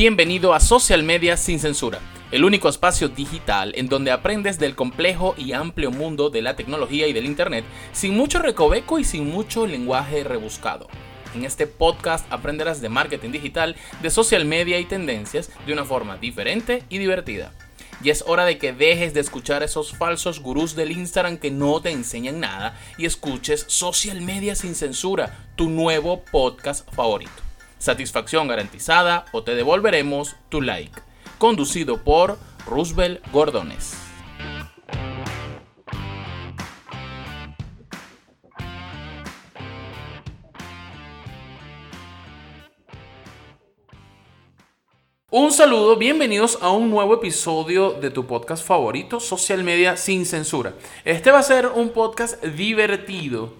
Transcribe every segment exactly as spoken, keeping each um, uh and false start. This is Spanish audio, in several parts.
Bienvenido a Social Media Sin Censura, el único espacio digital en donde aprendes del complejo y amplio mundo de la tecnología y del internet sin mucho recoveco y sin mucho lenguaje rebuscado. En este podcast aprenderás de marketing digital, de social media y tendencias de una forma diferente y divertida. Y es hora de que dejes de escuchar a esos falsos gurús del Instagram que no te enseñan nada y escuches Social Media Sin Censura, tu nuevo podcast favorito. Satisfacción garantizada o te devolveremos tu like. Conducido por Roosevelt Gordones. Un saludo, bienvenidos a un nuevo episodio de tu podcast favorito, Social Media Sin Censura. Este va a ser un podcast divertido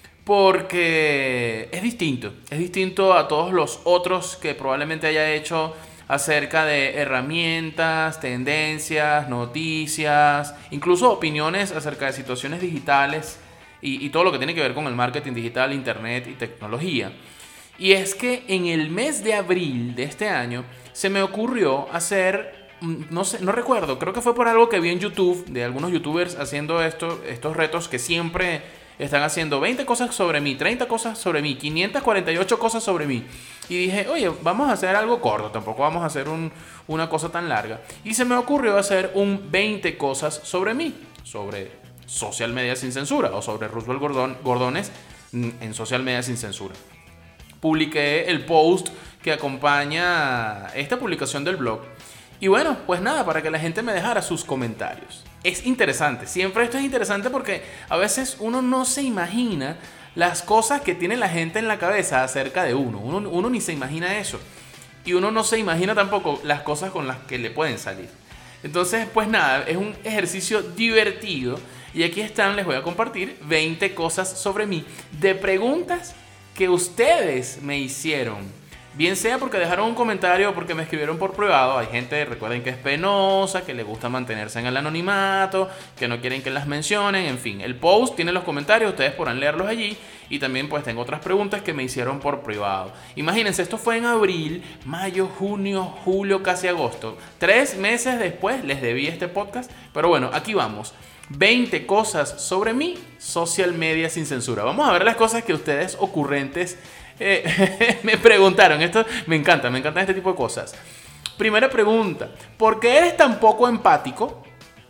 porque es distinto, es distinto a todos los otros que probablemente haya hecho acerca de herramientas, tendencias, noticias, incluso opiniones acerca de situaciones digitales y, y todo lo que tiene que ver con el marketing digital, internet y tecnología. Y es que en el mes de abril de este año se me ocurrió hacer, no sé, no recuerdo, creo que fue por algo que vi en YouTube de algunos youtubers haciendo esto, estos retos que siempre están haciendo veinte cosas sobre mí, treinta cosas sobre mí, quinientas cuarenta y ocho cosas sobre mí. Y dije, oye, vamos a hacer algo corto, tampoco vamos a hacer un, una cosa tan larga. Y se me ocurrió hacer un veinte cosas sobre mí, sobre Social Media Sin Censura o sobre Roosevelt Gordon, Gordones en Social Media Sin Censura. Publiqué el post que acompaña esta publicación del blog. Y bueno, pues nada, para que la gente me dejara sus comentarios. Es interesante, siempre esto es interesante porque a veces uno no se imagina las cosas que tiene la gente en la cabeza acerca de uno. Uno, uno ni se imagina eso. Y uno no se imagina tampoco las cosas con las que le pueden salir. Entonces, pues nada, es un ejercicio divertido. Y aquí están, les voy a compartir veinte cosas sobre mí de preguntas que ustedes me hicieron. Bien sea porque dejaron un comentario o porque me escribieron por privado. Hay gente, recuerden, que es penosa, que le gusta mantenerse en el anonimato, que no quieren que las mencionen. En fin, el post tiene los comentarios, ustedes podrán leerlos allí. Y también pues tengo otras preguntas que me hicieron por privado. Imagínense, esto fue en abril, mayo, junio, julio, casi agosto. Tres meses después les debí este podcast. Pero bueno, aquí vamos. veinte cosas sobre mí, Social Media Sin Censura. Vamos a ver las cosas que ustedes ocurrentes eh, me preguntaron. Esto me encanta, me encantan este tipo de cosas. Primera pregunta, ¿por qué eres tan poco empático?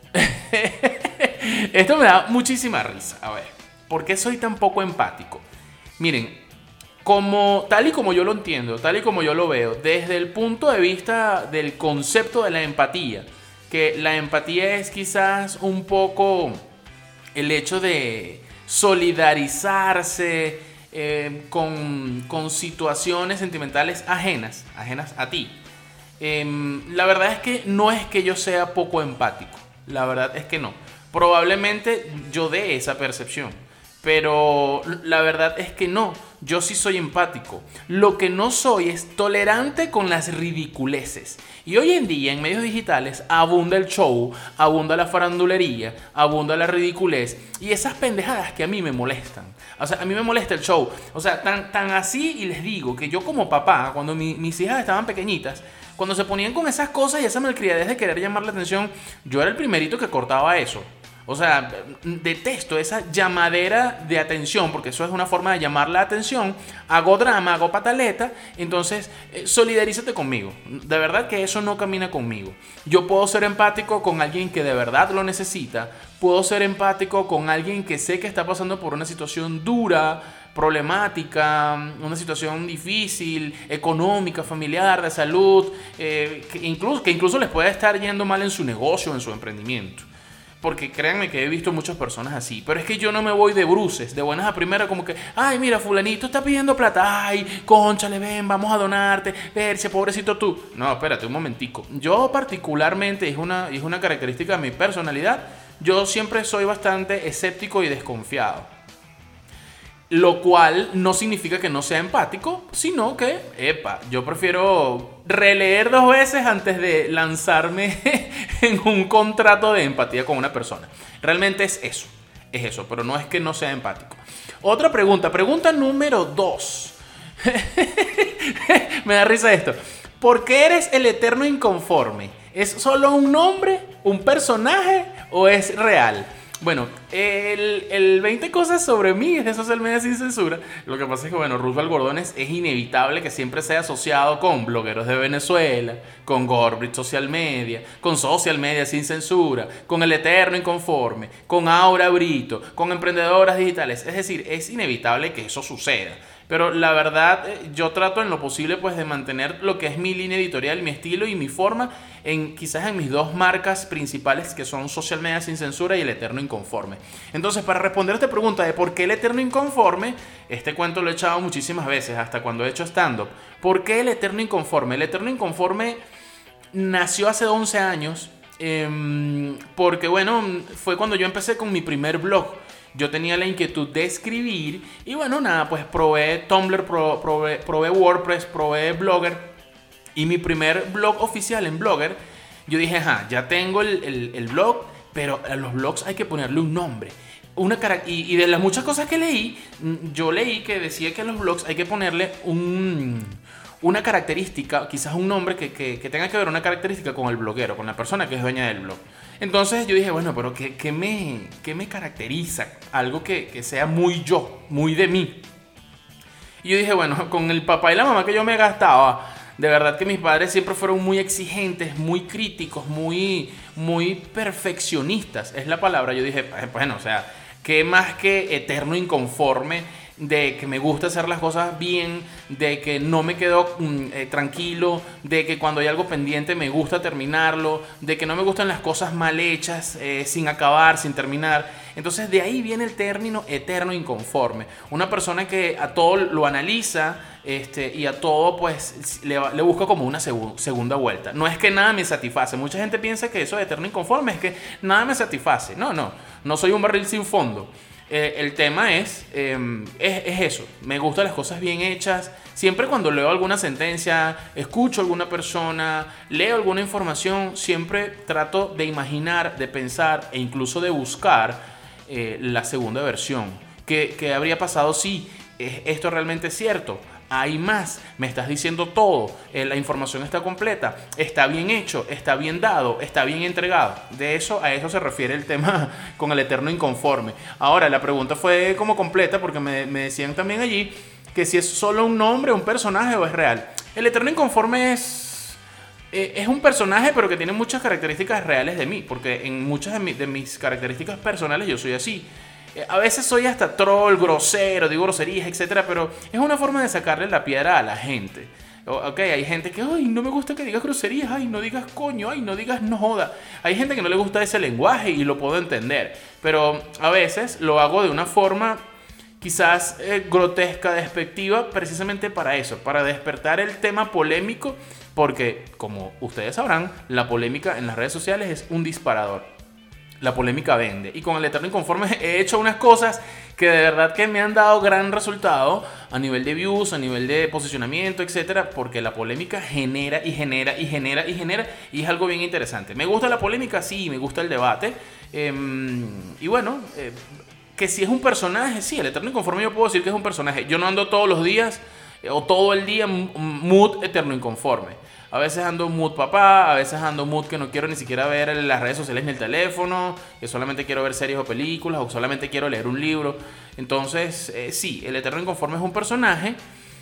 Esto me da muchísima risa. A ver, ¿por qué soy tan poco empático? Miren, como, tal y como yo lo entiendo, tal y como yo lo veo, desde el punto de vista del concepto de la empatía, que la empatía es quizás un poco el hecho de solidarizarse eh, con, con situaciones sentimentales ajenas, ajenas a ti. Eh, la verdad es que no es que yo sea poco empático, la verdad es que no. Probablemente yo dé esa percepción, pero la verdad es que no. Yo sí soy empático. Lo que no soy es tolerante con las ridiculeces. Y hoy en día en medios digitales abunda el show, abunda la farandulería, abunda la ridiculez y esas pendejadas que a mí me molestan. O sea, a mí me molesta el show. O sea, tan, tan así, y les digo que yo como papá, cuando mi, mis hijas estaban pequeñitas, cuando se ponían con esas cosas y esa malcriadez de querer llamar la atención, yo era el primerito que cortaba eso. O sea, detesto esa llamadera de atención, porque eso es una forma de llamar la atención. Hago drama, hago pataleta, entonces eh, solidarízate conmigo. De verdad que eso no camina conmigo. Yo puedo ser empático con alguien que de verdad lo necesita. Puedo ser empático con alguien que sé que está pasando por una situación dura, problemática, una situación difícil, económica, familiar, de salud, eh, que, incluso, que incluso les puede estar yendo mal en su negocio, en su emprendimiento. Porque créanme que he visto muchas personas así. Pero es que yo no me voy de bruces, de buenas a primeras, como que, ay, mira, fulanito está pidiendo plata. Ay, cónchale, ven, vamos a donarte. Verse, pobrecito tú. No, espérate un momentico. Yo particularmente, es una, es una característica de mi personalidad, yo siempre soy bastante escéptico y desconfiado. Lo cual no significa que no sea empático, sino que, epa, yo prefiero releer dos veces antes de lanzarme en un contrato de empatía con una persona. Realmente es eso, es eso, pero no es que no sea empático. Otra pregunta, pregunta número dos. Me da risa esto. ¿Por qué eres el eterno inconforme? ¿Es solo un nombre, un personaje o es real? Bueno, el, el veinte cosas sobre mí es de Social Media Sin Censura. Lo que pasa es que, bueno, Ruth Algordones es inevitable que siempre sea asociado con blogueros de Venezuela, con Gorbrit Social Media, con Social Media Sin Censura, con El Eterno Inconforme, con Aura Brito, con Emprendedoras Digitales. Es decir, es inevitable que eso suceda. Pero la verdad, yo trato en lo posible pues de mantener lo que es mi línea editorial, mi estilo y mi forma en quizás en mis dos marcas principales, que son Social Media Sin Censura y El Eterno Inconforme. Entonces, para responder a esta pregunta de por qué El Eterno Inconforme, este cuento lo he echado muchísimas veces, hasta cuando he hecho stand-up. ¿Por qué El Eterno Inconforme? El Eterno Inconforme nació hace once años, eh, porque bueno, fue cuando yo empecé con mi primer blog. Yo tenía la inquietud de escribir y bueno, nada, pues probé Tumblr, pro, probé, probé WordPress, probé Blogger. Y mi primer blog oficial en Blogger, yo dije, ajá, ya tengo el, el, el blog, pero a los blogs hay que ponerle un nombre. Una y, y de las muchas cosas que leí, yo leí que decía que a los blogs hay que ponerle un... una característica, quizás un nombre que, que, que tenga que ver una característica con el bloguero, con la persona que es dueña del blog. Entonces yo dije, bueno, pero ¿qué, qué, me, qué me caracteriza? Algo que, que sea muy yo, muy de mí. Y yo dije, bueno, con el papá y la mamá que yo me gastaba, de verdad que mis padres siempre fueron muy exigentes, muy críticos, muy, muy perfeccionistas, es la palabra. Yo dije, bueno, o sea, ¿qué más que eterno inconforme? De que me gusta hacer las cosas bien, de que no me quedo mm, eh, tranquilo, de que cuando hay algo pendiente me gusta terminarlo, de que no me gustan las cosas mal hechas, eh, sin acabar, sin terminar. Entonces de ahí viene el término eterno inconforme. Una persona que a todo lo analiza este, y a todo pues le, le busca como una segu- segunda vuelta. No es que nada me satisface. Mucha gente piensa que eso de eterno inconforme es que nada me satisface. No, no, no soy un barril sin fondo. Eh, el tema es, eh, es, es eso, me gustan las cosas bien hechas. Siempre cuando leo alguna sentencia, escucho a alguna persona, leo alguna información, siempre trato de imaginar, de pensar e incluso de buscar eh, la segunda versión. ¿Qué, qué habría pasado si eh, esto realmente es cierto? Hay más, me estás diciendo todo, eh, la información está completa, está bien hecho, está bien dado, está bien entregado. De eso, a eso se refiere el tema con el eterno inconforme. Ahora, la pregunta fue como completa porque me, me decían también allí que si es solo un nombre, un personaje o es real. El eterno inconforme es, eh, es un personaje pero que tiene muchas características reales de mí, porque en muchas de, mi, de mis características personales yo soy así. A veces soy hasta troll, grosero, digo groserías, etcétera, pero es una forma de sacarle la piedra a la gente. Ok, hay gente que, ay, no me gusta que digas groserías, ay, no digas coño, ay, no digas no joda. Hay gente que no le gusta ese lenguaje y lo puedo entender, pero a veces lo hago de una forma quizás eh, grotesca, despectiva, precisamente para eso, para despertar el tema polémico, porque como ustedes sabrán, la polémica en las redes sociales es un disparador. La polémica vende. Y con el eterno inconforme he hecho unas cosas que de verdad que me han dado gran resultado a nivel de views, a nivel de posicionamiento, etcétera, porque la polémica genera y genera y genera y genera y es algo bien interesante. ¿Me gusta la polémica? Sí, me gusta el debate. Eh, y bueno, eh, que si es un personaje, sí, el eterno inconforme yo puedo decir que es un personaje. Yo no ando todos los días eh, o todo el día mood eterno inconforme. A veces ando mood papá, a veces ando mood que no quiero ni siquiera ver en las redes sociales ni el teléfono, que solamente quiero ver series o películas o solamente quiero leer un libro. Entonces, eh, sí, el eterno inconforme es un personaje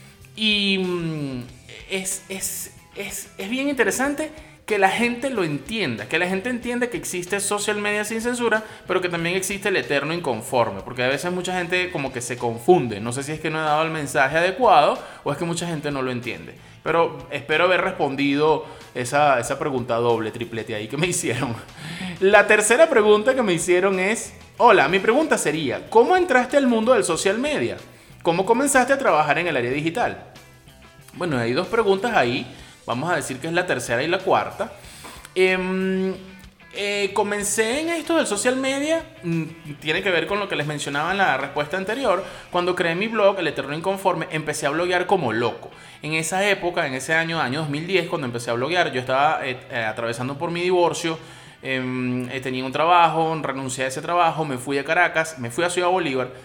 y mm, es, es, es, es bien interesante que la gente lo entienda, que la gente entienda que existe Social Media Sin Censura, pero que también existe el eterno inconforme, porque a veces mucha gente como que se confunde. No sé si es que no he dado el mensaje adecuado o es que mucha gente no lo entiende. Pero espero haber respondido esa, esa pregunta doble, triplete ahí que me hicieron. La tercera pregunta que me hicieron es, hola, mi pregunta sería, ¿cómo entraste al mundo del social media? ¿Cómo comenzaste a trabajar en el área digital? Bueno, hay dos preguntas ahí, vamos a decir que es la tercera y la cuarta. Eh, eh, comencé en esto del social media, tiene que ver con lo que les mencionaba en la respuesta anterior. Cuando creé mi blog, El Eterno Inconforme, empecé a bloguear como loco. En esa época, en ese año, año dos mil diez, cuando empecé a bloguear, yo estaba eh, eh, atravesando por mi divorcio, eh, eh, tenía un trabajo, renuncié a ese trabajo, me fui a Caracas, me fui a Ciudad Bolívar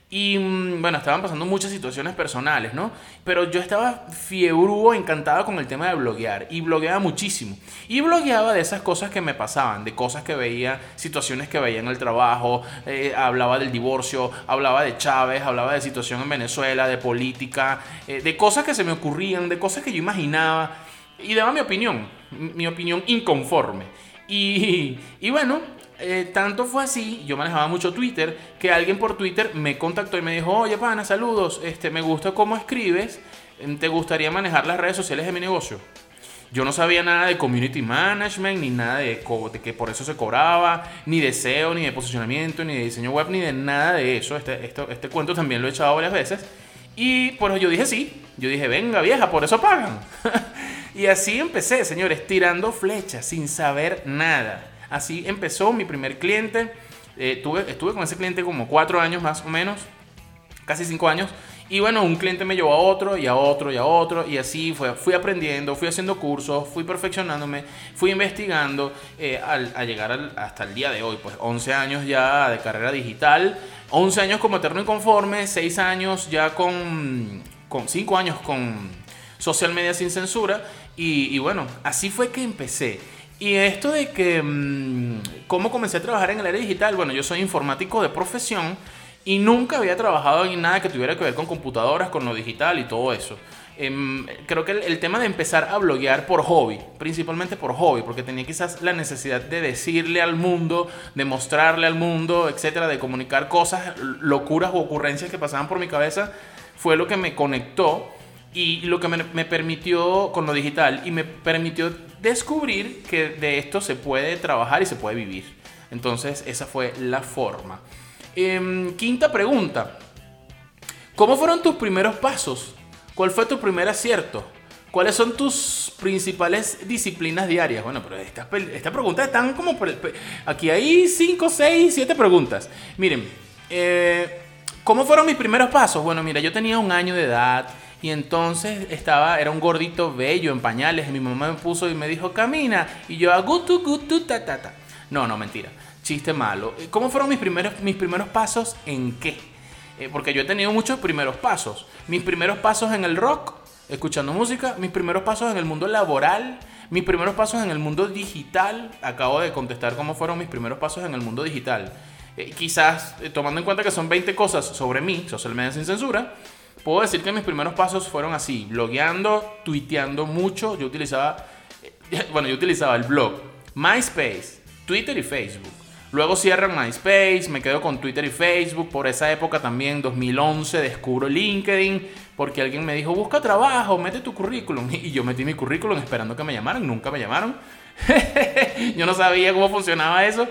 Y bueno, estaban pasando muchas situaciones personales, ¿no? Pero yo estaba fiebrudo, encantado con el tema de bloguear. Y blogueaba muchísimo. Y blogueaba de esas cosas que me pasaban, de cosas que veía, situaciones que veía en el trabajo. Eh, hablaba del divorcio, hablaba de Chávez, hablaba de situación en Venezuela, de política, eh, de cosas que se me ocurrían, de cosas que yo imaginaba. Y daba mi opinión, mi opinión inconforme. Y, y bueno... Eh, tanto fue así, yo manejaba mucho Twitter, que alguien por Twitter me contactó y me dijo: oye pana, saludos, este, me gusta cómo escribes, ¿te gustaría manejar las redes sociales de mi negocio? Yo no sabía nada de community management, ni nada de, de que por eso se cobraba, ni de S E O, ni de posicionamiento, ni de diseño web, ni de nada de eso. Este, esto, este cuento también lo he echado varias veces. Y pues yo dije sí, yo dije venga vieja, por eso pagan. Y así empecé, señores, tirando flechas, sin saber nada. Así empezó mi primer cliente. Eh, tuve, estuve con ese cliente como cuatro años más o menos, casi cinco años. Y bueno, un cliente me llevó a otro y a otro y a otro. Y así fue, fui aprendiendo, fui haciendo cursos, fui perfeccionándome, fui investigando eh, al, a llegar al, hasta el día de hoy. Pues once años ya de carrera digital, once años como eterno inconforme, seis años ya con, con cinco años con social media sin censura. Y, y bueno, así fue que empecé. Y esto de que, mmm, ¿cómo comencé a trabajar en el área digital? Bueno, yo soy informático de profesión y nunca había trabajado en nada que tuviera que ver con computadoras, con lo digital y todo eso. Eh, creo que el, el tema de empezar a bloguear por hobby, principalmente por hobby, porque tenía quizás la necesidad de decirle al mundo, de mostrarle al mundo, etcétera, de comunicar cosas, locuras o ocurrencias que pasaban por mi cabeza, fue lo que me conectó. Y lo que me, me permitió con lo digital y me permitió descubrir que de esto se puede trabajar y se puede vivir. Entonces esa fue la forma. Eh, quinta pregunta. ¿Cómo fueron tus primeros pasos? ¿Cuál fue tu primer acierto? ¿Cuáles son tus principales disciplinas diarias? Bueno, pero estas esta preguntas están como... Aquí hay cinco, seis, siete preguntas. Miren, eh, ¿cómo fueron mis primeros pasos? Bueno, mira, yo tenía un año de edad. Y entonces estaba, era un gordito bello en pañales. Y mi mamá me puso y me dijo, camina. Y yo, agutu, gutu, ta, ta, ta. No, no, mentira. Chiste malo. ¿Cómo fueron mis primeros, mis primeros pasos en qué? Eh, porque yo he tenido muchos primeros pasos. Mis primeros pasos en el rock, escuchando música. Mis primeros pasos en el mundo laboral. Mis primeros pasos en el mundo digital. Acabo de contestar cómo fueron mis primeros pasos en el mundo digital. Eh, quizás, eh, tomando en cuenta que son veinte cosas sobre mí, Social Media Sin Censura, puedo decir que mis primeros pasos fueron así, blogueando, tuiteando mucho. Yo utilizaba, bueno, yo utilizaba el blog, MySpace, Twitter y Facebook. Luego cierran MySpace, me quedo con Twitter y Facebook. Por esa época también, dos mil once, descubro LinkedIn, porque alguien me dijo, busca trabajo, mete tu currículum. Y yo metí mi currículum esperando que me llamaran, nunca me llamaron. Yo no sabía cómo funcionaba eso.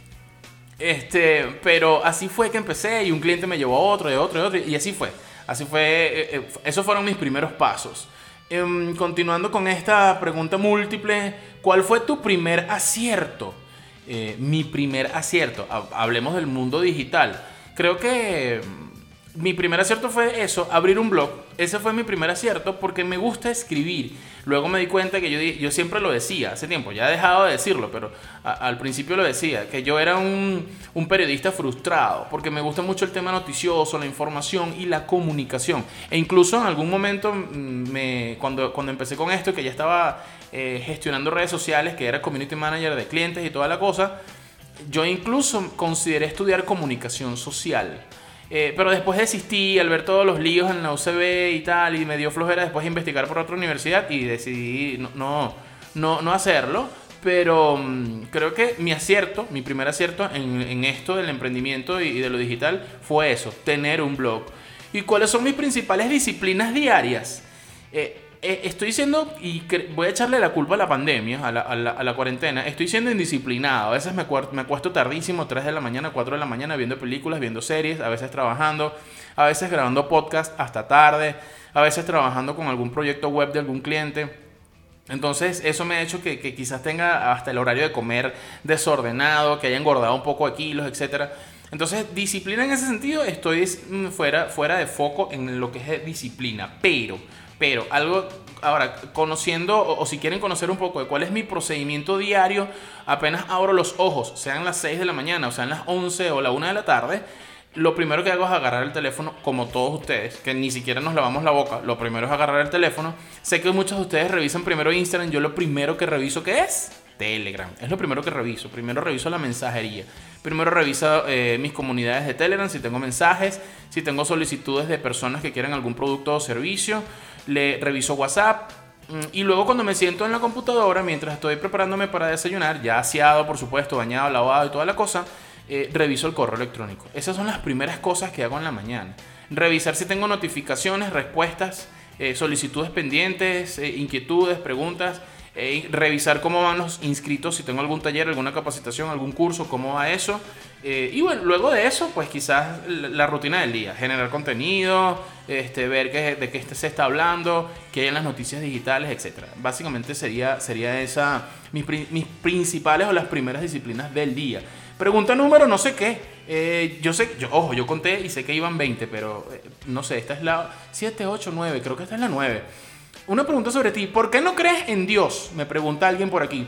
Este, pero así fue que empecé y un cliente me llevó a otro, y otro, y otro, y así fue. Así fue, eh, eh, esos fueron mis primeros pasos. Eh, continuando con esta pregunta múltiple, ¿cuál fue tu primer acierto? Eh, mi primer acierto, hablemos del mundo digital. Creo que mi primer acierto fue eso, abrir un blog. Ese fue mi primer acierto porque me gusta escribir. Luego me di cuenta que yo, yo siempre lo decía, hace tiempo, ya he dejado de decirlo, pero a, al principio lo decía, que yo era un, un periodista frustrado porque me gusta mucho el tema noticioso, la información y la comunicación. E incluso en algún momento, me, cuando, cuando empecé con esto, que ya estaba eh, gestionando redes sociales, que era community manager de clientes y toda la cosa, yo incluso consideré estudiar comunicación social. Eh, pero después desistí al ver todos los líos en la U C B y tal, y me dio flojera después investigar por otra universidad y decidí no, no, no, no hacerlo. Pero um, creo que mi acierto, mi primer acierto en, en esto del emprendimiento y, y de lo digital fue eso, tener un blog. ¿Y cuáles son mis principales disciplinas diarias? Eh, eh, estoy siendo, y voy a echarle la culpa a la pandemia, a la, a la, a la cuarentena, estoy siendo indisciplinado. A veces me, me acuesto tardísimo, tres de la mañana, cuatro de la mañana, viendo películas, viendo series, a veces trabajando, a veces grabando podcast hasta tarde, a veces trabajando con algún proyecto web de algún cliente. Entonces eso me ha hecho que, que quizás tenga hasta el horario de comer desordenado, que haya engordado un poco de kilos, etcétera. Entonces, disciplina en ese sentido, estoy fuera, fuera de foco en lo que es disciplina. Pero, pero, algo, ahora, conociendo, o, o si quieren conocer un poco de cuál es mi procedimiento diario, apenas abro los ojos, sean las seis de la mañana, o sean las once o la una de la tarde, lo primero que hago es agarrar el teléfono, como todos ustedes, que ni siquiera nos lavamos la boca. Lo primero es agarrar el teléfono. Sé que muchos de ustedes revisan primero Instagram. Yo lo primero que reviso, ¿qué es? Telegram. Es lo primero que reviso. Primero reviso la mensajería. Primero reviso eh, mis comunidades de Telegram, si tengo mensajes, si tengo solicitudes de personas que quieren algún producto o servicio. Le reviso WhatsApp. Y luego cuando me siento en la computadora, mientras estoy preparándome para desayunar, ya aseado, por supuesto, bañado, lavado y toda la cosa, eh, reviso el correo electrónico. Esas son las primeras cosas que hago en la mañana. Revisar si tengo notificaciones, respuestas, eh, solicitudes pendientes, eh, inquietudes, preguntas. Eh, revisar cómo van los inscritos, si tengo algún taller, alguna capacitación, algún curso, cómo va eso. Eh, y bueno, luego de eso, pues quizás la, la rutina del día, generar contenido, este, ver qué, de qué se está hablando, qué hay en las noticias digitales, etcétera. Básicamente sería, sería esa mis, mis principales o las primeras disciplinas del día. Pregunta número no sé qué. Eh, yo sé, yo, ojo, yo conté y sé que iban veinte, pero eh, no sé, esta es la siete, ocho, nueve, creo que esta es la nueve. Una pregunta sobre ti. ¿Por qué no crees en Dios? Me pregunta alguien por aquí.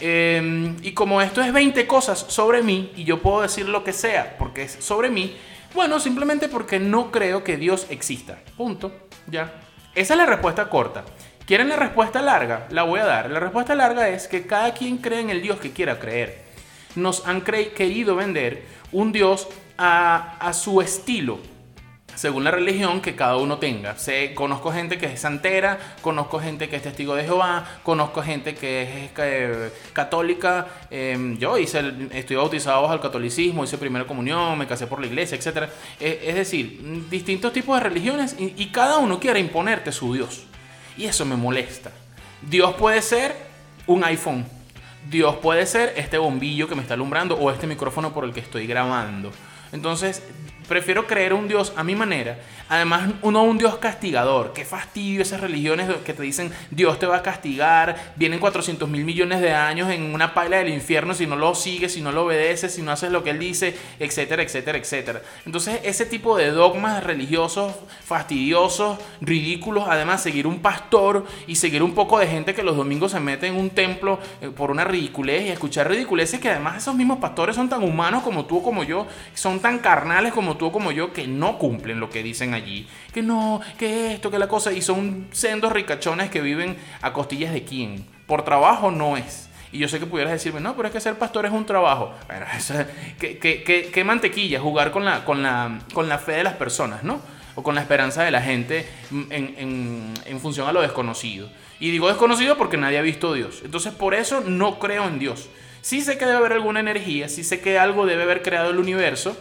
Eh, y como esto es veinte cosas sobre mí y yo puedo decir lo que sea porque es sobre mí, bueno, simplemente porque no creo que Dios exista. Punto. Ya. Esa es la respuesta corta. ¿Quieren la respuesta larga? La voy a dar. La respuesta larga es que cada quien cree en el Dios que quiera creer. Nos han cre- querido vender un Dios a, a su estilo, según la religión que cada uno tenga. Sé, conozco gente que es santera, conozco gente que es testigo de Jehová, conozco gente que es eh, católica. Eh, yo hice el, estoy bautizado bajo el catolicismo, hice primera comunión, me casé por la iglesia, etcétera. Eh, es decir, distintos tipos de religiones y, y cada uno quiere imponerte su Dios. Y eso me molesta. Dios puede ser un iPhone. Dios puede ser este bombillo que me está alumbrando o este micrófono por el que estoy grabando. Entonces, prefiero creer un Dios a mi manera. Además, no un Dios castigador. Qué fastidio esas religiones que te dicen Dios te va a castigar. Vienen cuatrocientos mil millones de años en una paila del infierno si no lo sigues, si no lo obedeces, si no haces lo que Él dice, etcétera, etcétera, etcétera. Entonces, ese tipo de dogmas religiosos fastidiosos, ridículos. Además, seguir un pastor y seguir un poco de gente que los domingos se mete en un templo por una ridiculez y escuchar ridiculeces que además esos mismos pastores son tan humanos como tú o como yo, son tan carnales como tú o como yo, que no cumplen lo que dicen allí, que no, que esto, que la cosa, y son sendos ricachones que viven a costillas de quién, por trabajo no es. Y yo sé que pudieras decirme, no, pero es que ser pastor es un trabajo. Bueno, eso, que, que, que, que mantequilla jugar con la, con, la, con la fe de las personas, ¿no? O con la esperanza de la gente en, en, en función a lo desconocido. Y digo desconocido porque nadie ha visto a Dios. Entonces por eso no creo en Dios. Sí sé que debe haber alguna energía, sí sé que algo debe haber creado el universo.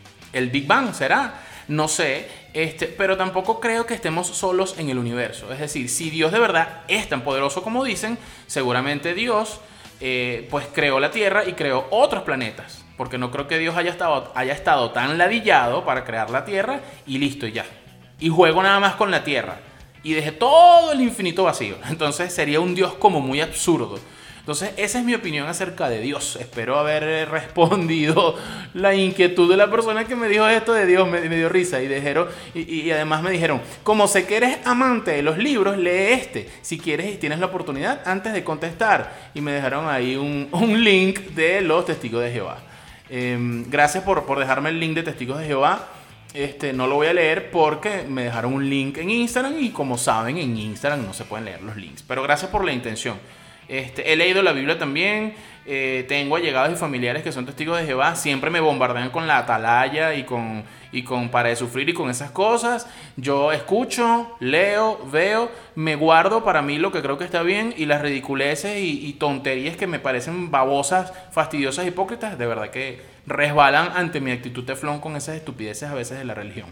El Big Bang será, no sé, este, pero tampoco creo que estemos solos en el universo. Es decir, si Dios de verdad es tan poderoso como dicen, seguramente Dios eh, pues creó la Tierra y creó otros planetas. Porque no creo que Dios haya estado, haya estado tan ladillado para crear la Tierra y listo y ya. Y juego nada más con la Tierra y dejé todo el infinito vacío. Entonces sería un Dios como muy absurdo. Entonces esa es mi opinión acerca de Dios. Espero haber respondido la inquietud de la persona que me dijo esto de Dios. Me, me dio risa y, dijeron, y, y además me dijeron, como sé que eres amante de los libros, lee este, si quieres y tienes la oportunidad antes de contestar. Y me dejaron ahí un, un link de los Testigos de Jehová. Eh, gracias por, por dejarme el link de Testigos de Jehová. Este, no lo voy a leer porque me dejaron un link en Instagram y como saben en Instagram no se pueden leer los links. Pero gracias por la intención. Este, he leído la Biblia también, eh, tengo allegados y familiares que son testigos de Jehová, siempre me bombardean con la atalaya y con, y con Para de Sufrir y con esas cosas. Yo escucho, leo, veo, me guardo para mí lo que creo que está bien y las ridiculeces y, y tonterías que me parecen babosas, fastidiosas, hipócritas, de verdad que resbalan ante mi actitud teflón con esas estupideces a veces de la religión.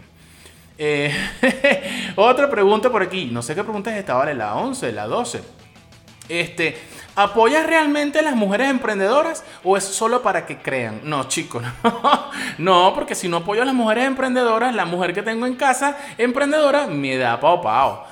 Eh, otra pregunta por aquí, no sé qué pregunta es esta, vale, la once, la doce. Este, ¿apoyas realmente a las mujeres emprendedoras o es solo para que crean? No, chicos, no. No, porque si no apoyo a las mujeres emprendedoras, la mujer que tengo en casa emprendedora me da pao pao.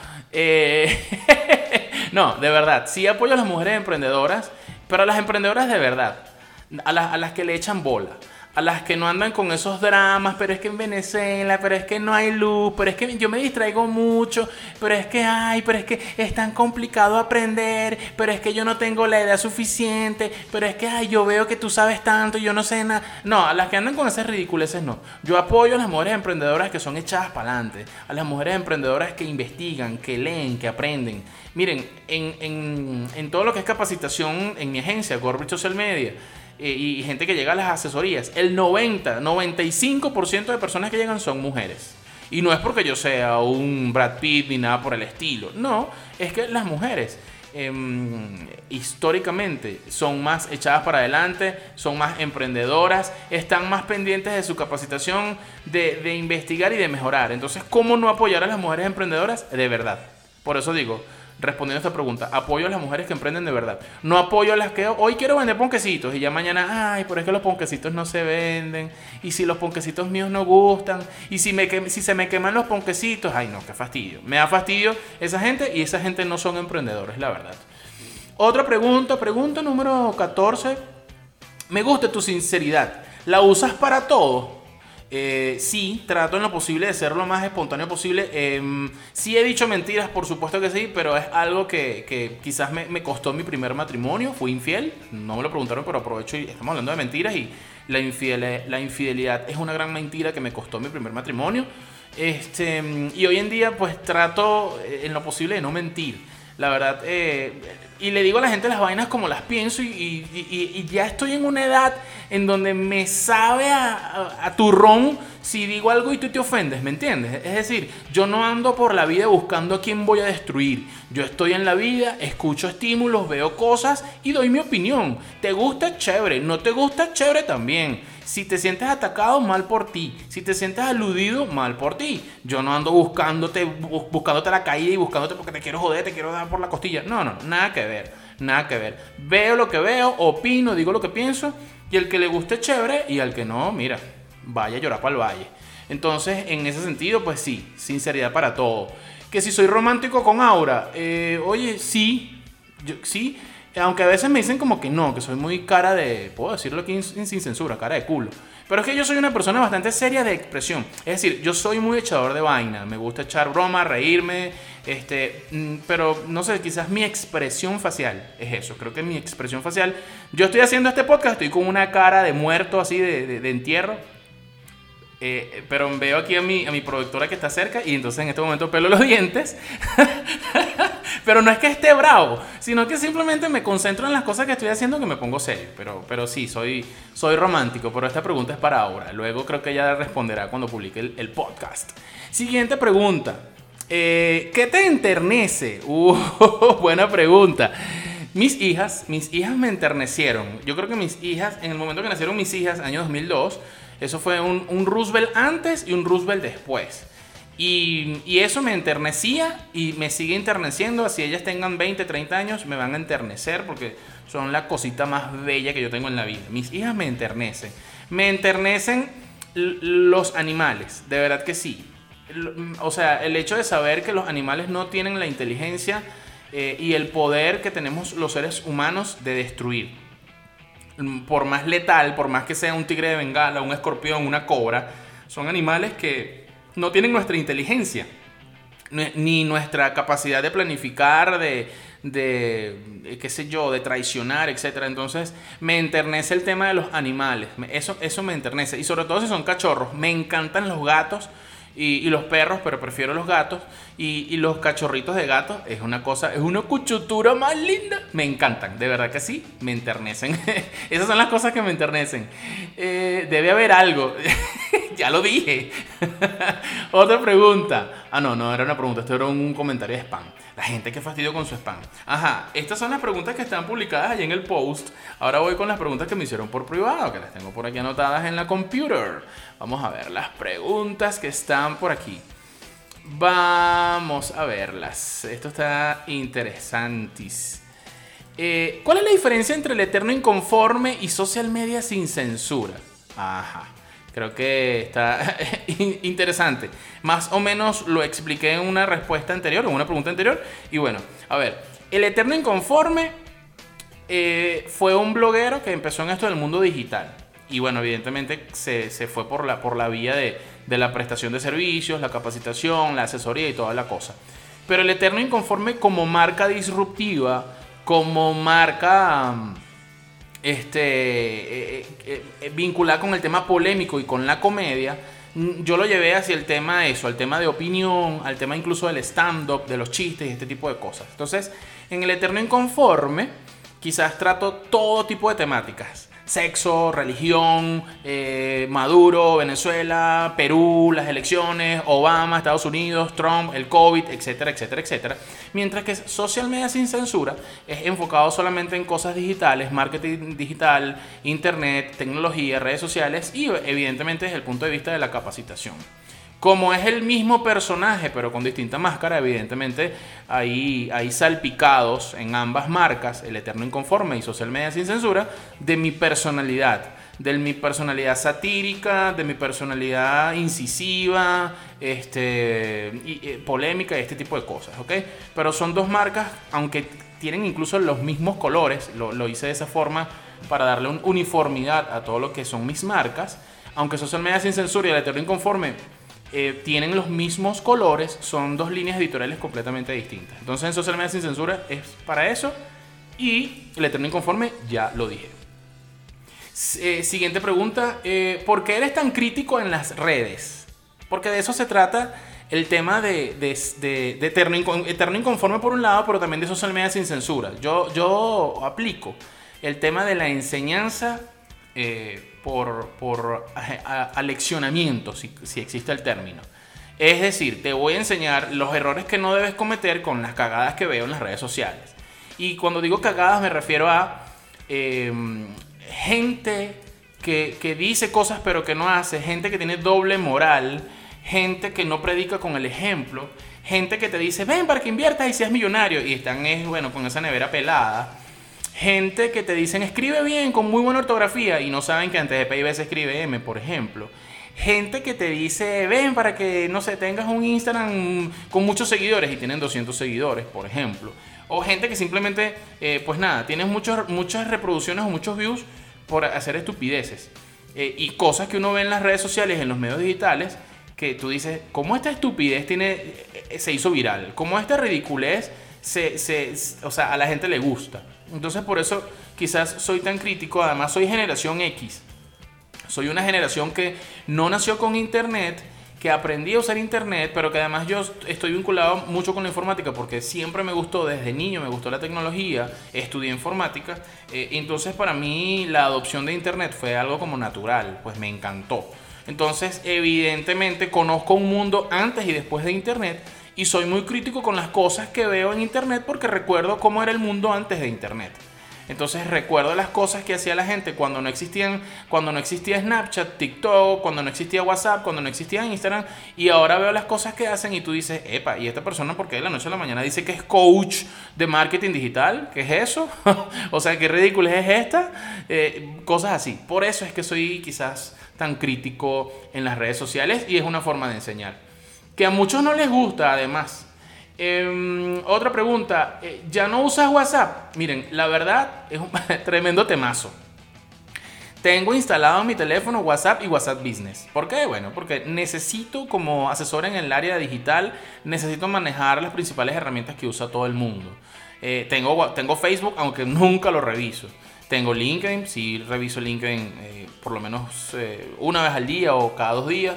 Eh, no, de verdad, sí apoyo a las mujeres emprendedoras, pero a las emprendedoras de verdad, a las, a las que le echan bola, a las que no andan con esos dramas, pero es que en Venezuela, pero es que no hay luz, pero es que yo me distraigo mucho, pero es que ay, pero es que es tan complicado aprender, pero es que yo no tengo la edad suficiente, pero es que ay, yo veo que tú sabes tanto y yo no sé nada. No, a las que andan con esas ridiculeces no. Yo apoyo a las mujeres emprendedoras que son echadas para adelante, a las mujeres emprendedoras que investigan, que leen, que aprenden. Miren, en, en, en todo lo que es capacitación en mi agencia, Gorbridge Social Media, Eh, y gente que llega a las asesorías, el noventa, noventa y cinco por ciento de personas que llegan son mujeres. Y no es porque yo sea un Brad Pitt ni nada por el estilo. No, es que las mujeres eh, históricamente son más echadas para adelante, son más emprendedoras, están más pendientes de su capacitación, de, de investigar y de mejorar. Entonces, ¿cómo no apoyar a las mujeres emprendedoras? De verdad. Por eso digo, respondiendo a esta pregunta, apoyo a las mujeres que emprenden de verdad. No apoyo a las que hoy quiero vender ponquecitos y ya mañana, ay, pero es que los ponquecitos no se venden. Y si los ponquecitos míos no gustan. Y si, me que, si se me queman los ponquecitos, ay no, qué fastidio. Me da fastidio esa gente y esa gente no son emprendedores, la verdad. Otra pregunta, pregunta número catorce. Me gusta tu sinceridad. ¿La usas para todo? Eh, sí, trato en lo posible de ser lo más espontáneo posible. Eh, sí he dicho mentiras, por supuesto que sí, pero es algo que, que quizás me, me costó mi primer matrimonio. Fui infiel, no me lo preguntaron, pero aprovecho y estamos hablando de mentiras. Y la, infidel, la infidelidad es una gran mentira que me costó mi primer matrimonio. Este, y hoy en día pues trato en lo posible de no mentir. La verdad, eh, y le digo a la gente las vainas como las pienso y, y, y, y ya estoy en una edad en donde me sabe a, a, a turrón si digo algo y tú te ofendes, ¿me entiendes? Es decir, yo no ando por la vida buscando a quién voy a destruir. Yo estoy en la vida, escucho estímulos, veo cosas y doy mi opinión. ¿Te gusta? Chévere. ¿No te gusta? Chévere también. Si te sientes atacado, mal por ti. Si te sientes aludido, mal por ti. Yo no ando buscándote, buscándote la caída y buscándote porque te quiero joder, te quiero dar por la costilla. No, no, nada que ver, nada que ver. Veo lo que veo, opino, digo lo que pienso. Y el que le guste, chévere. Y al que no, mira, vaya a llorar para el valle. Entonces, en ese sentido, pues sí, sinceridad para todo. Que si soy romántico con Aura, eh, oye, sí, yo, sí. Aunque a veces me dicen como que no, que soy muy cara de, puedo decirlo aquí sin, sin censura, cara de culo. Pero es que yo soy una persona bastante seria de expresión. Es decir, yo soy muy echador de vaina. Me gusta echar broma, reírme. Este, pero no sé, quizás mi expresión facial es eso. Creo que mi expresión facial. Yo estoy haciendo este podcast, estoy con una cara de muerto así, de, de, de entierro. Eh, pero veo aquí a mi, a mi productora que está cerca y entonces en este momento pelo los dientes. Pero no es que esté bravo, sino que simplemente me concentro en las cosas que estoy haciendo, que me pongo serio. Pero, pero sí, soy, soy romántico, pero esta pregunta es para ahora. Luego creo que ella responderá cuando publique el, el podcast. Siguiente pregunta. Eh, ¿Qué te enternece? Uh, buena pregunta. Mis hijas, mis hijas me enternecieron. Yo creo que mis hijas, en el momento que nacieron mis hijas, año dos mil dos, eso fue un, un Roosevelt antes y un Roosevelt después. Y, y eso me enternecía y me sigue enterneciendo. Si ellas tengan veinte, treinta años, me van a enternecer porque son la cosita más bella que yo tengo en la vida. Mis hijas me enternecen. Me enternecen los animales, de verdad que sí. O sea, el hecho de saber que los animales no tienen la inteligencia eh, y el poder que tenemos los seres humanos de destruir. Por más letal, por más que sea un tigre de Bengala, un escorpión, una cobra, son animales que no tienen nuestra inteligencia, ni nuestra capacidad de planificar, de, de qué sé yo, de traicionar, etcétera. Entonces me enternece el tema de los animales, eso, eso me enternece, y sobre todo si son cachorros. Me encantan los gatos y, y los perros, pero prefiero los gatos, y, y los cachorritos de gatos es una cosa, es una cuchutura más linda. Me encantan, de verdad que sí, me enternecen. Esas son las cosas que me enternecen. Eh, debe haber algo. Ya lo dije. Otra pregunta. Ah, no, no era una pregunta, esto era un comentario de spam. La gente que fastidio con su spam. Ajá, estas son las preguntas que están publicadas allí en el post. Ahora voy con las preguntas que me hicieron por privado, que las tengo por aquí anotadas en la computer. Vamos a ver las preguntas que están por aquí. Vamos a verlas. Esto está interesantis. Eh, ¿Cuál es la diferencia entre el eterno inconforme y social media sin censura? Ajá. Creo que está interesante. Más o menos lo expliqué en una respuesta anterior, en una pregunta anterior. Y bueno, a ver, el eterno inconforme eh, fue un bloguero que empezó en esto del mundo digital. y bueno, evidentemente se, se fue por la, por la vía de, de la prestación de servicios, la capacitación, la asesoría y toda la cosa. Pero el Eterno Inconforme como marca disruptiva, como marca este, eh, eh, eh, vinculada con el tema polémico y con la comedia, yo lo llevé hacia el tema de eso, al tema de opinión, al tema incluso del stand-up, de los chistes y este tipo de cosas. Entonces, en el Eterno Inconforme, quizás trato todo tipo de temáticas. Sexo, religión, eh, Maduro, Venezuela, Perú, las elecciones, Obama, Estados Unidos, Trump, el COVID, etcétera, etcétera, etcétera. Mientras que Social Media Sin Censura es enfocado solamente en cosas digitales, marketing digital, internet, tecnología, redes sociales y evidentemente desde el punto de vista de la capacitación. Como es el mismo personaje, pero con distinta máscara, evidentemente hay, hay salpicados en ambas marcas, El Eterno Inconforme y Social Media Sin Censura, de mi personalidad. De mi personalidad satírica, de mi personalidad incisiva, este, y, y, polémica y este tipo de cosas, ¿ok? Pero son dos marcas, aunque tienen incluso los mismos colores, lo, lo hice de esa forma para darle una uniformidad a todo lo que son mis marcas, aunque Social Media Sin Censura y El Eterno Inconforme Eh, tienen los mismos colores, son dos líneas editoriales completamente distintas. Entonces en Social Media Sin Censura es para eso y El Eterno Inconforme ya lo dije. Eh, siguiente pregunta, eh, ¿por qué eres tan crítico en las redes? Porque de eso se trata el tema de, de, de, de eterno, eterno Inconforme por un lado, pero también de Social Media Sin Censura. Yo, yo aplico el tema de la enseñanza eh, por, por aleccionamiento, si, si existe el término. Es decir, te voy a enseñar los errores que no debes cometer con las cagadas que veo en las redes sociales. Y cuando digo cagadas me refiero a eh, gente que, que dice cosas pero que no hace, gente que tiene doble moral, gente que no predica con el ejemplo, gente que te dice ven para que inviertas y seas millonario y están es, bueno, con esa nevera pelada. Gente que te dicen escribe bien con muy buena ortografía y no saben que antes de P I B se escribe M, por ejemplo. Gente que te dice ven para que, no sé, tengas un Instagram con muchos seguidores y tienen doscientos seguidores, por ejemplo. O gente que simplemente, eh, pues nada, tienes muchos, muchas reproducciones o muchos views por hacer estupideces. Eh, y cosas que uno ve en las redes sociales, en los medios digitales, que tú dices, ¿cómo esta estupidez tiene, se hizo viral? ¿Cómo esta ridiculez se, se, o sea, a la gente le gusta? Entonces por eso quizás soy tan crítico. Además soy generación X. Soy una generación que no nació con internet, que aprendí a usar internet, pero que además yo estoy vinculado mucho con la informática porque siempre me gustó, desde niño me gustó la tecnología, estudié informática. Eh, entonces para mí la adopción de internet fue algo como natural, pues me encantó. Entonces evidentemente conozco un mundo antes y después de internet. Y soy muy crítico con las cosas que veo en internet porque recuerdo cómo era el mundo antes de internet. Entonces recuerdo las cosas que hacía la gente cuando no existían, cuando no existía Snapchat, TikTok, cuando no existía WhatsApp, cuando no existía Instagram. Y ahora veo las cosas que hacen y tú dices, epa, ¿y esta persona por qué de la noche a la mañana dice que es coach de marketing digital? ¿Qué es eso? O sea, ¿qué ridículo es esta? Eh, cosas así. Por eso es que soy quizás tan crítico en las redes sociales y es una forma de enseñar. Que a muchos no les gusta, además. Eh, otra pregunta. Eh, ¿Ya no usas WhatsApp? Miren, la verdad es un tremendo temazo. Tengo instalado en mi teléfono WhatsApp y WhatsApp Business. ¿Por qué? Bueno, porque necesito, como asesor en el área digital, necesito manejar las principales herramientas que usa todo el mundo. Eh, tengo, tengo Facebook, aunque nunca lo reviso. Tengo LinkedIn, sí reviso LinkedIn eh, por lo menos eh, una vez al día o cada dos días.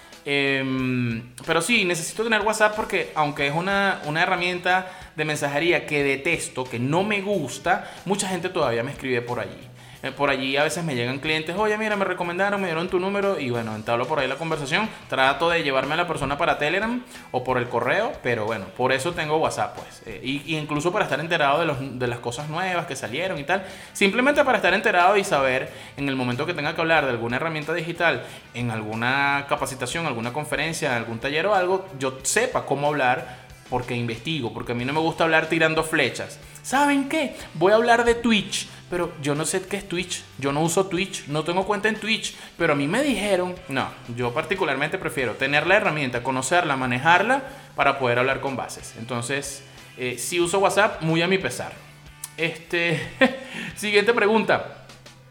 Eh, pero sí, necesito tener WhatsApp porque aunque es una, una herramienta de mensajería que detesto, que no me gusta, mucha gente todavía me escribe por allí. Eh, por allí a veces me llegan clientes, oye mira, me recomendaron, me dieron tu número y bueno, entablo por ahí la conversación. Trato de llevarme a la persona para Telegram o por el correo, pero bueno, por eso tengo WhatsApp pues. Eh, y, y incluso para estar enterado de, los, de las cosas nuevas que salieron y tal. Simplemente para estar enterado y saber en el momento que tenga que hablar de alguna herramienta digital, en alguna capacitación, alguna conferencia, algún taller o algo, yo sepa cómo hablar porque investigo, porque a mí no me gusta hablar tirando flechas. ¿Saben qué? Voy a hablar de Twitch. Pero yo no sé qué es Twitch, yo no uso Twitch, no tengo cuenta en Twitch, pero a mí me dijeron, no, yo particularmente prefiero tener la herramienta, conocerla, manejarla para poder hablar con bases. Entonces, eh, sí uso WhatsApp muy a mi pesar. Este, siguiente pregunta.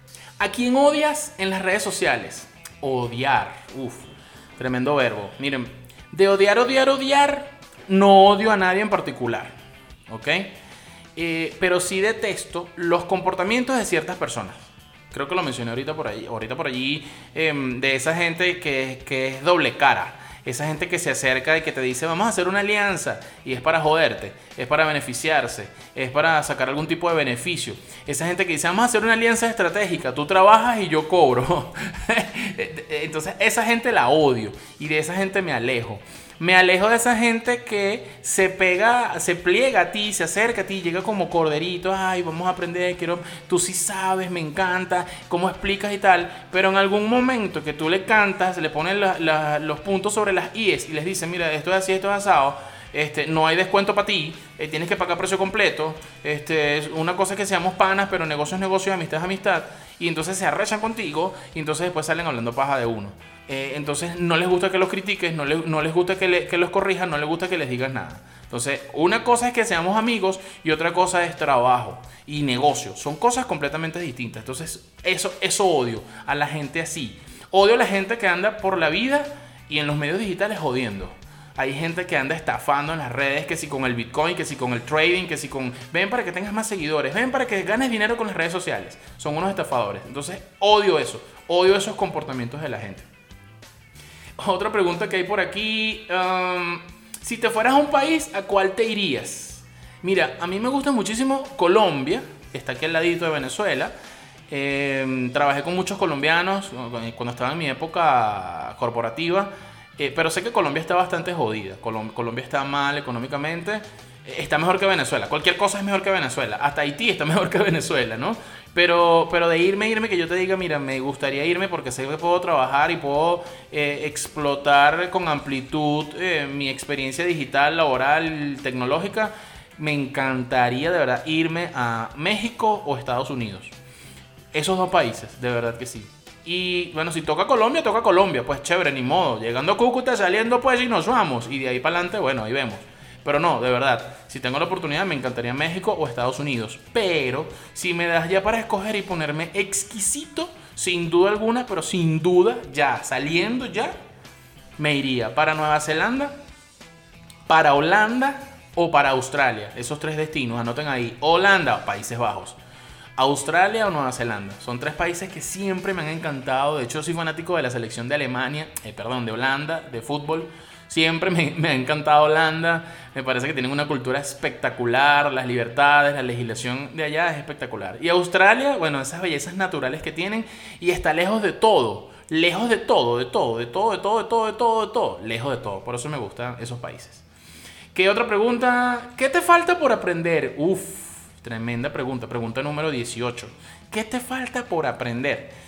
¿A quién odias en las redes sociales? Odiar. Uf, tremendo verbo. Miren, de odiar, odiar, odiar, no odio a nadie en particular. ¿Ok? Eh, pero sí detesto los comportamientos de ciertas personas. Creo que lo mencioné ahorita por allí, ahorita por allí eh, de esa gente que, que es doble cara. Esa gente que se acerca y que te dice vamos a hacer una alianza y es para joderte, es para beneficiarse, es para sacar algún tipo de beneficio. Esa gente que dice vamos a hacer una alianza estratégica, tú trabajas y yo cobro. Entonces esa gente la odio y de esa gente me alejo. Me alejo de esa gente que se pega, se pliega a ti, se acerca a ti, llega como corderito, ay, vamos a aprender, quiero, tú sí sabes, me encanta, cómo explicas y tal, pero en algún momento que tú le cantas, le pones la, la, los puntos sobre las íes y les dices, mira, esto es así, esto es asado, este, no hay descuento para ti, eh, tienes que pagar precio completo, este, una cosa es que seamos panas, pero negocio es negocio, amistad es amistad, y entonces se arrechan contigo y entonces después salen hablando paja de uno. Eh, entonces no les gusta que los critiques, no les, no les gusta que, le, que los corrijas, no les gusta que les digas nada. Entonces una cosa es que seamos amigos y otra cosa es trabajo y negocio. Son cosas completamente distintas. Entonces eso, eso odio a la gente así. Odio a la gente que anda por la vida y en los medios digitales jodiendo. Hay gente que anda estafando en las redes, que si con el Bitcoin, que si con el trading, que si con... Ven para que tengas más seguidores, ven para que ganes dinero con las redes sociales. Son unos estafadores. Entonces odio eso, odio esos comportamientos de la gente. Otra pregunta que hay por aquí. Um, si te fueras a un país, ¿a cuál te irías? Mira, a mí me gusta muchísimo Colombia. Está aquí al ladito de Venezuela. Eh, trabajé con muchos colombianos cuando estaba en mi época corporativa. Eh, pero sé que Colombia está bastante jodida. Colom- Colombia está mal económicamente. Eh, está mejor que Venezuela. Cualquier cosa es mejor que Venezuela. Hasta Haití está mejor que Venezuela, ¿no? Pero, pero de irme, irme, que yo te diga, mira, me gustaría irme porque sé que puedo trabajar y puedo eh, explotar con amplitud eh, mi experiencia digital, laboral, tecnológica. Me encantaría de verdad irme a México o Estados Unidos. Esos dos países, de verdad que sí. Y bueno, si toca Colombia, toca Colombia. Pues chévere, ni modo. Llegando a Cúcuta, saliendo pues y nos vamos. Y de ahí para adelante, bueno, ahí vemos. Pero no, de verdad, si tengo la oportunidad me encantaría México o Estados Unidos. Pero si me das ya para escoger y ponerme exquisito, sin duda alguna, pero sin duda, ya, saliendo ya, me iría para Nueva Zelanda, para Holanda o para Australia. Esos tres destinos, anoten ahí. Holanda, Países Bajos. Australia o Nueva Zelanda. Son tres países que siempre me han encantado. De hecho, soy fanático de la selección de Alemania, eh, perdón, de Holanda, de fútbol. Siempre me, me ha encantado Holanda. Me parece que tienen una cultura espectacular. Las libertades, la legislación de allá es espectacular. Y Australia, bueno, esas bellezas naturales que tienen. Y está lejos de todo. Lejos de todo, de todo, de todo, de todo, de todo, de todo, de todo. Lejos de todo. Por eso me gustan esos países. ¿Qué otra pregunta? ¿Qué te falta por aprender? Uf, tremenda pregunta. Pregunta número dieciocho. ¿Qué te falta por aprender?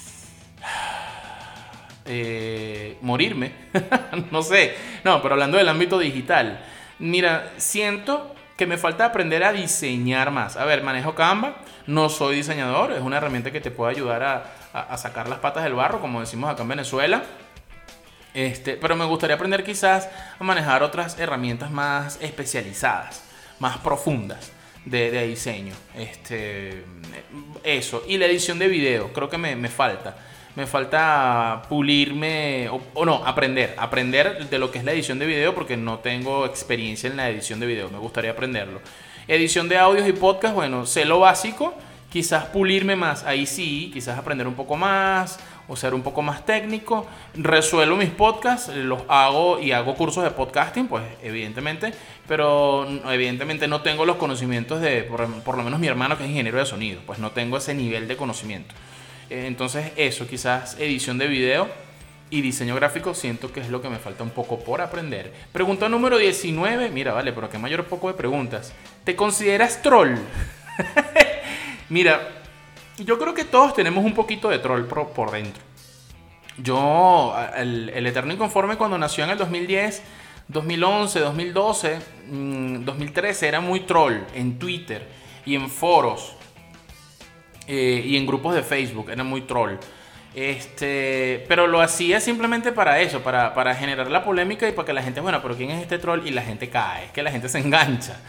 Eh, morirme. No sé. No, pero hablando del ámbito digital. Mira, siento que me falta aprender a diseñar más. A ver, manejo Canva. No soy diseñador. Es una herramienta que te puede ayudar a, a, a sacar las patas del barro, como decimos acá en Venezuela. Este, pero me gustaría aprender quizás a manejar otras herramientas más especializadas, más profundas de, de diseño. Este, eso. Y la edición de video. Creo que me, me falta. Me falta pulirme, o, o no, aprender, aprender de lo que es la edición de video porque no tengo experiencia en la edición de video, me gustaría aprenderlo. Edición de audios y podcast, bueno, sé lo básico, quizás pulirme más, ahí sí, quizás aprender un poco más o ser un poco más técnico. Resuelvo mis podcasts, los hago y hago cursos de podcasting, pues evidentemente, pero evidentemente no tengo los conocimientos de, por, por lo menos mi hermano que es ingeniero de sonido, pues no tengo ese nivel de conocimiento. Entonces eso, quizás edición de video y diseño gráfico siento que es lo que me falta un poco por aprender. Pregunta número diecinueve. Mira, vale, pero qué mayor poco de preguntas. ¿Te consideras troll? Mira, yo creo que todos tenemos un poquito de troll por, por dentro. Yo, el, el Eterno Inconforme cuando nació en el dos mil diez, dos mil once, dos mil doce, dos mil trece era muy troll en Twitter y en foros. Eh, y en grupos de Facebook, era muy troll. Este, pero lo hacía simplemente para eso, para, para generar la polémica y para que la gente, bueno, pero ¿quién es este troll? Y la gente cae, es que la gente se engancha.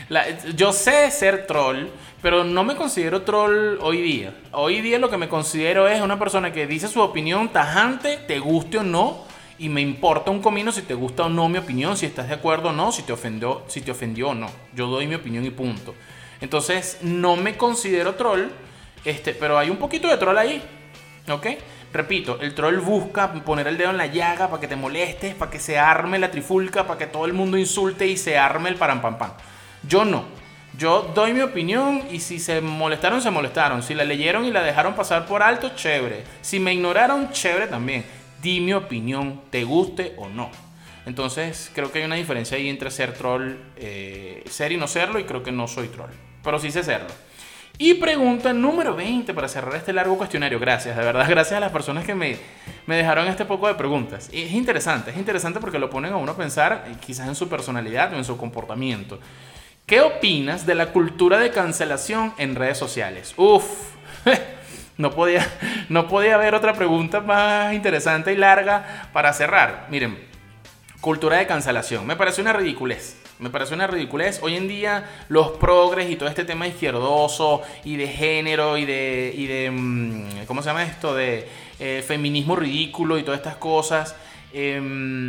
La- yo sé ser troll, pero no me considero troll hoy día. Hoy día lo que me considero es una persona que dice su opinión tajante, te guste o no, y me importa un comino si te gusta o no mi opinión, si estás de acuerdo o no, si te ofendió, si te ofendió o no. Yo doy mi opinión y punto. Entonces, no me considero troll, este, pero hay un poquito de troll ahí, ¿ok? Repito, el troll busca poner el dedo en la llaga para que te molestes, para que se arme la trifulca, para que todo el mundo insulte y se arme el parampampam. Yo no. Yo doy mi opinión y si se molestaron, se molestaron. Si la leyeron y la dejaron pasar por alto, chévere. Si me ignoraron, chévere también. Di mi opinión, te guste o no. Entonces, creo que hay una diferencia ahí entre ser troll, eh, ser y no serlo, y creo que no soy troll. Pero sí sé serlo. Y pregunta número veinte para cerrar este largo cuestionario. Gracias, de verdad, gracias a las personas que me, me dejaron este poco de preguntas. Y es interesante, es interesante porque lo ponen a uno a pensar quizás en su personalidad o en su comportamiento. ¿Qué opinas de la cultura de cancelación en redes sociales? Uf, no podía, no podía haber otra pregunta más interesante y larga para cerrar. Miren, cultura de cancelación. Me parece una ridiculez. Me parece una ridiculez. Hoy en día los progres y todo este tema izquierdoso y de género y de, y de ¿cómo se llama esto? De eh, feminismo ridículo y todas estas cosas. Eh,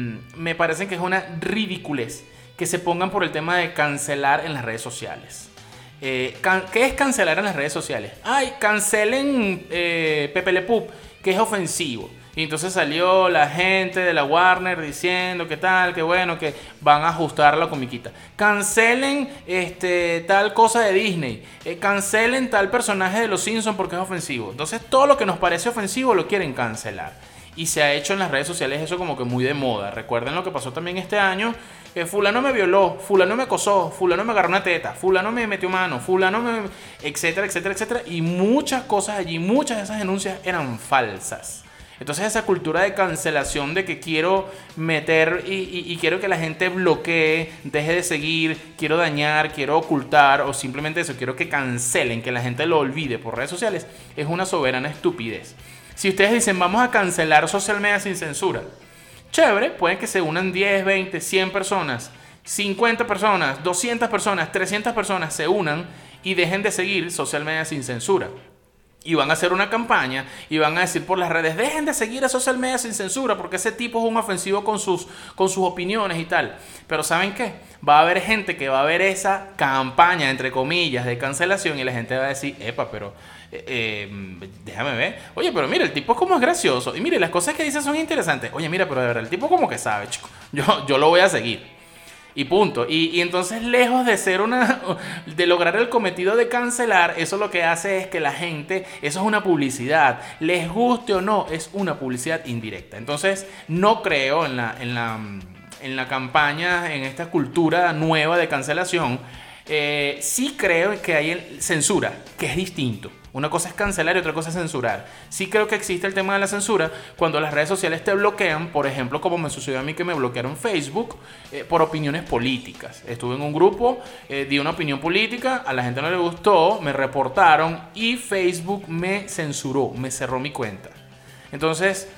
me parece que es una ridiculez que se pongan por el tema de cancelar en las redes sociales. Eh, can, ¿Qué es cancelar en las redes sociales? Ay, cancelen eh, Pepe Le Pew, que es ofensivo. Y entonces salió la gente de la Warner diciendo que tal, que bueno, que van a ajustar la comiquita. Cancelen este, tal cosa de Disney. Eh, cancelen tal personaje de Los Simpsons porque es ofensivo. Entonces todo lo que nos parece ofensivo lo quieren cancelar. Y se ha hecho en las redes sociales eso como que muy de moda. Recuerden lo que pasó también este año. Que fulano me violó, fulano me acosó, fulano me agarró una teta, fulano me metió mano, fulano me... etcétera, etcétera, etcétera. Y muchas cosas allí, muchas de esas denuncias eran falsas. Entonces esa cultura de cancelación de que quiero meter y, y, y quiero que la gente bloquee, deje de seguir, quiero dañar, quiero ocultar o simplemente eso, quiero que cancelen, que la gente lo olvide por redes sociales, es una soberana estupidez. Si ustedes dicen vamos a cancelar social media sin censura, chévere, pueden que se unan diez, veinte, cien personas, cincuenta personas, doscientas personas, trescientas personas se unan y dejen de seguir social media sin censura. Y van a hacer una campaña y van a decir por las redes, dejen de seguir a social media sin censura porque ese tipo es un ofensivo con sus, con sus opiniones y tal. Pero ¿saben qué? Va a haber gente que va a ver esa campaña, entre comillas, de cancelación y la gente va a decir, epa, pero eh, eh, déjame ver. Oye, pero mira, el tipo es como es gracioso. Y mire, las cosas que dice son interesantes. Oye, mira, pero de verdad, el tipo como que sabe, chico. Yo, yo lo voy a seguir. Y punto. Y, y entonces, lejos de ser una. De lograr el cometido de cancelar, eso lo que hace es que la gente. Eso es una publicidad. Les guste o no, es una publicidad indirecta. Entonces, no creo en la, en la, en la campaña, en esta cultura nueva de cancelación. Eh, sí creo que hay censura, que es distinto. Una cosa es cancelar y otra cosa es censurar. Sí creo que existe el tema de la censura cuando las redes sociales te bloquean, por ejemplo, como me sucedió a mí que me bloquearon Facebook eh, por opiniones políticas. Estuve en un grupo, eh, di una opinión política, a la gente no le gustó, me reportaron y Facebook me censuró, me cerró mi cuenta. Entonces,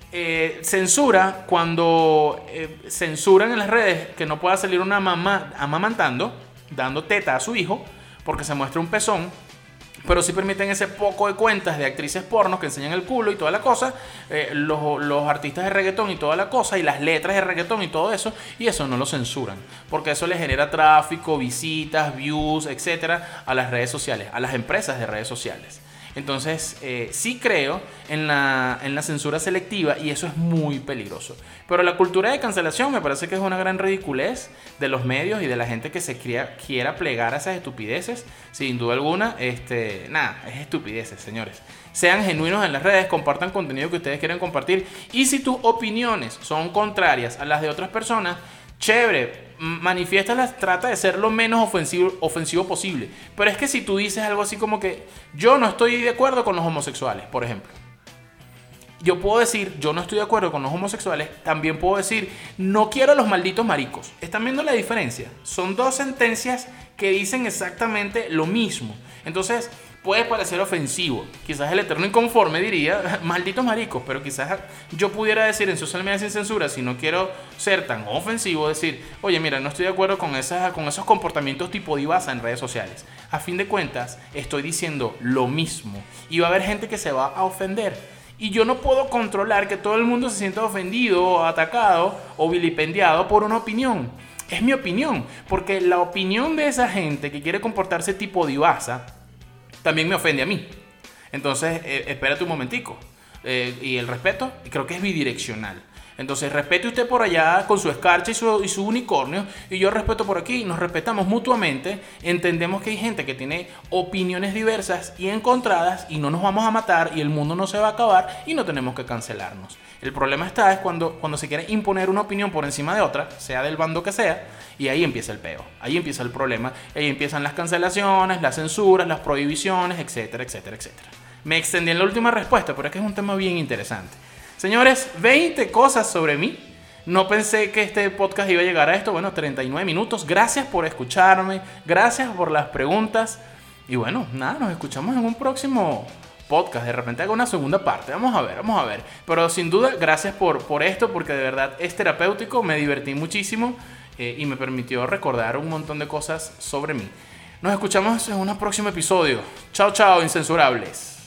eh, censura cuando eh, censuran en las redes que no pueda salir una mamá amamantando, dando teta a su hijo, porque se muestra un pezón. Pero sí permiten ese poco de cuentas de actrices pornos que enseñan el culo y toda la cosa, eh, los, los artistas de reggaetón y toda la cosa, y las letras de reggaetón y todo eso, y eso no lo censuran, porque eso le genera tráfico, visitas, views, etcétera, a las redes sociales, a las empresas de redes sociales. Entonces, eh, sí creo en la, en la censura selectiva y eso es muy peligroso. Pero la cultura de cancelación me parece que es una gran ridiculez de los medios y de la gente que se cría, quiera plegar a esas estupideces. Sin duda alguna, este, nada, es estupideces, señores. Sean genuinos en las redes, compartan contenido que ustedes quieran compartir. Y si tus opiniones son contrarias a las de otras personas, chévere, manifiéstalas, trata de ser lo menos ofensivo, ofensivo posible. Pero es que si tú dices algo así como que yo no estoy de acuerdo con los homosexuales, por ejemplo, yo puedo decir yo no estoy de acuerdo con los homosexuales, también puedo decir no quiero a los malditos maricos. ¿Están viendo la diferencia? Son dos sentencias que dicen exactamente lo mismo. Entonces, puede parecer ofensivo. Quizás el eterno inconforme diría, malditos maricos, pero quizás yo pudiera decir en Social Media Sin Censura, si no quiero ser tan ofensivo, decir, oye, mira, no estoy de acuerdo con, esas, con esos comportamientos tipo divasa en redes sociales. A fin de cuentas, estoy diciendo lo mismo y va a haber gente que se va a ofender. Y yo no puedo controlar que todo el mundo se sienta ofendido, atacado o vilipendiado por una opinión. Es mi opinión, porque la opinión de esa gente que quiere comportarse tipo divasa también me ofende a mí. Entonces, eh, espérate un momentico. Eh, y el respeto, creo que es bidireccional. Entonces, respete usted por allá con su escarcha y su, y su unicornio, y yo respeto por aquí, nos respetamos mutuamente, entendemos que hay gente que tiene opiniones diversas y encontradas, y no nos vamos a matar, y el mundo no se va a acabar, y no tenemos que cancelarnos. El problema está es cuando, cuando se quiere imponer una opinión por encima de otra, sea del bando que sea, y ahí empieza el peo, ahí empieza el problema, ahí empiezan las cancelaciones, las censuras, las prohibiciones, etcétera, etcétera, etcétera. Me extendí en la última respuesta, pero es que es un tema bien interesante. Señores, veinte cosas sobre mí. No pensé que este podcast iba a llegar a esto. Bueno, treinta y nueve minutos. Gracias por escucharme. Gracias por las preguntas. Y bueno, nada, nos escuchamos en un próximo podcast. De repente hago una segunda parte. Vamos a ver, vamos a ver. Pero sin duda, gracias por, por esto, porque de verdad es terapéutico. Me divertí muchísimo eh, y me permitió recordar un montón de cosas sobre mí. Nos escuchamos en un próximo episodio. Chao, chao, incensurables.